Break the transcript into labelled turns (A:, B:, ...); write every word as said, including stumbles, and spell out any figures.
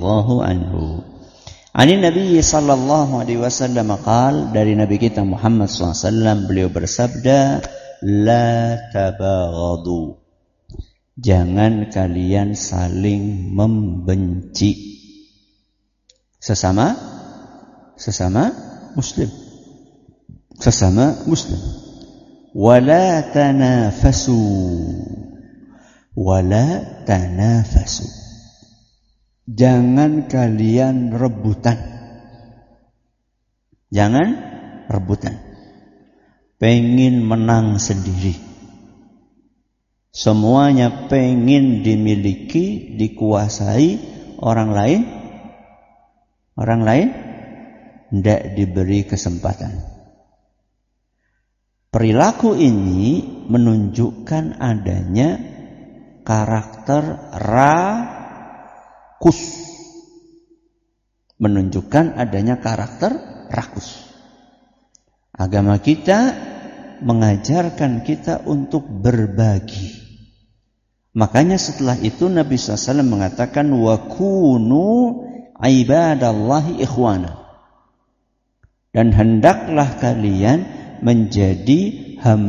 A: radhiyallahu anhu. Ani Nabi sallallahu alaihi wasallam qaal, dari Nabi kita Muhammad sallallahu alaihi wasallam beliau bersabda, la tabaghadu, jangan kalian saling membenci sesama sesama muslim sesama muslim. Wala tanafasu, wala tanafasu, jangan kalian rebutan. Jangan rebutan. Pengen menang sendiri. Semuanya pengen dimiliki, dikuasai orang lain. Orang lain tidak diberi kesempatan. Perilaku ini menunjukkan adanya karakter rakus. Menunjukkan adanya karakter rakus. Agama kita mengajarkan kita untuk berbagi. Makanya setelah itu Nabi shallallahu alaihi wasallam mengatakan, wa kunu ibadallahi ikhwana, dan hendaklah kalian menjadi hamba